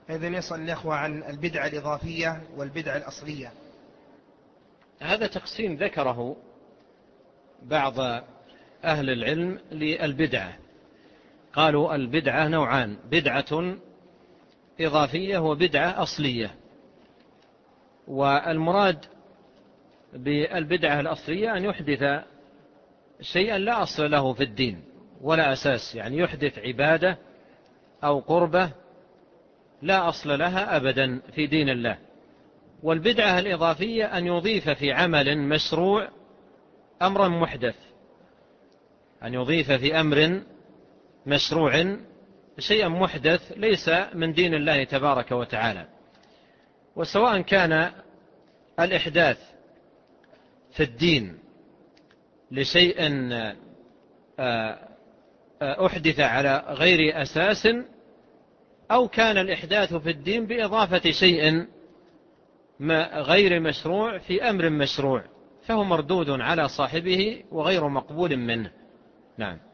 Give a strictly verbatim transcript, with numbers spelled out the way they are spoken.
إذن يسأل الأخوة عن البدعة الإضافية والبدعة الأصلية. هذا تقسيم ذكره بعض أهل العلم للبدعة، قالوا البدعة نوعان: بدعة إضافية وبدعة أصلية. والمراد بالبدعة الأصلية أن يحدث شيئا لا أصل له في الدين ولا أساس، يعني يحدث عبادة أو قربة لا أصل لها أبدا في دين الله. والبدعة الإضافية أن يضيف في عمل مشروع أمرا محدث، أن يضيف في أمر مشروع شيئا محدث ليس من دين الله تبارك وتعالى. وسواء كان الإحداث في الدين لشيء أحدث على غير أساس، أو كان الإحداث في الدين بإضافة شيء غير مشروع في أمر مشروع، فهو مردود على صاحبه وغير مقبول منه. نعم.